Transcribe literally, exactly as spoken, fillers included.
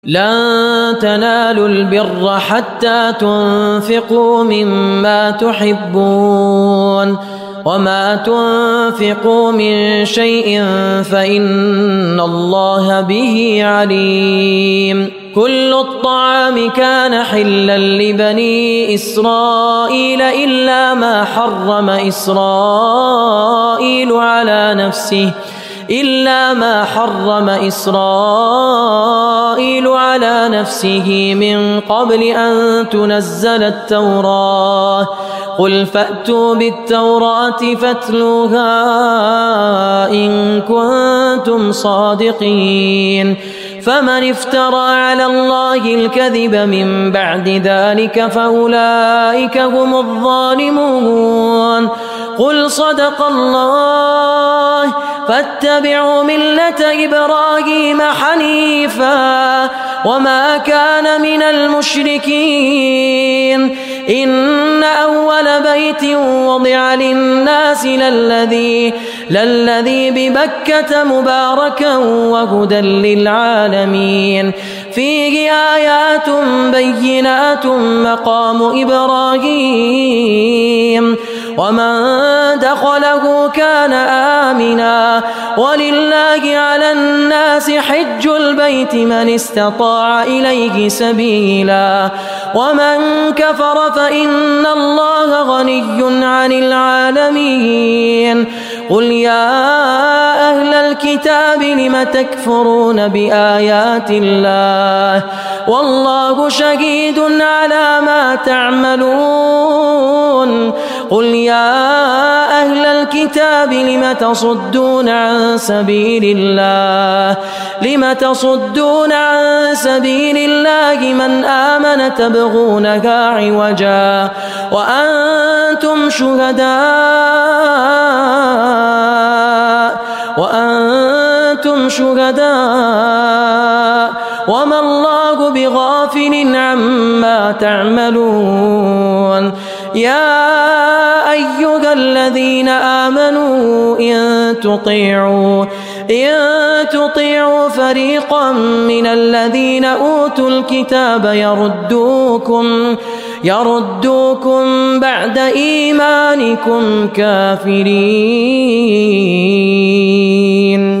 لن تنالوا البر حتى تنفقوا مما تحبون وما تنفقوا من شيء فإن الله به عليم. كل الطعام كان حلا لبني إسرائيل إلا ما حرم إسرائيل على نفسه إلا ما حرم إسرائيل على نفسه من قبل أن تنزل التوراة. قل فأتوا بالتوراة فاتلوها إن كنتم صادقين. فمن افترى على الله الكذب من بعد ذلك فأولئك هم الظالمون. قل صدق الله فاتبعوا ملة إبراهيم حنيفا وما كان من المشركين. إن أول بيت وضع للناس للذي للذي ببكة مباركا وهدى للعالمين فيه آيات بينات مقام إبراهيم ومن دخله كان آمنا ولله على الناس حج البيت من استطاع إليه سبيلا ومن كفر فإن الله غني عن العالمين. قل يا أهل الكتاب لم تكفرون بآيات الله والله شهيد على ما تعملون. قل يا أهل الكتاب لم تصدون عن سبيل الله لم تصدون عن سبيل الله من آمن تبغونها عوجا وأنتم شهداء وأنتم شهداء وما الله بغافل عما تعملون. يا أيها الذين آمنوا إن تطيعوا إن تطيعوا فريقا من الذين أوتوا الكتاب يردوكم يردوكم بعد إيمانكم كافرين.